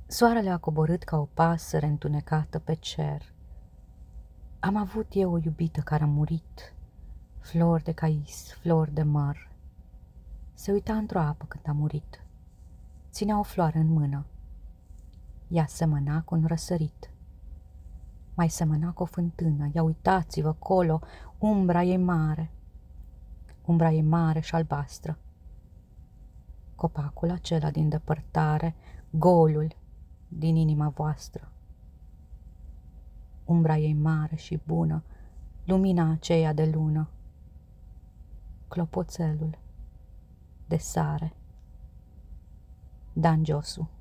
Soarele a coborât ca o pasăre întunecată pe cer. Am avut eu o iubită care a murit, flor de cais, flor de măr. Se uita într-o apă când a murit. Ținea o floare în mână. Ea semăna cu un răsărit. Mai semăna cu o fântână. Ia uitați-vă colo, umbra ei mare. Umbra ei mare și albastră. Copacul acela din depărtare, golul din inima voastră. Umbra ei mare și bună, lumina aceea de lună. Clopoțelul de sare. Dan Josu.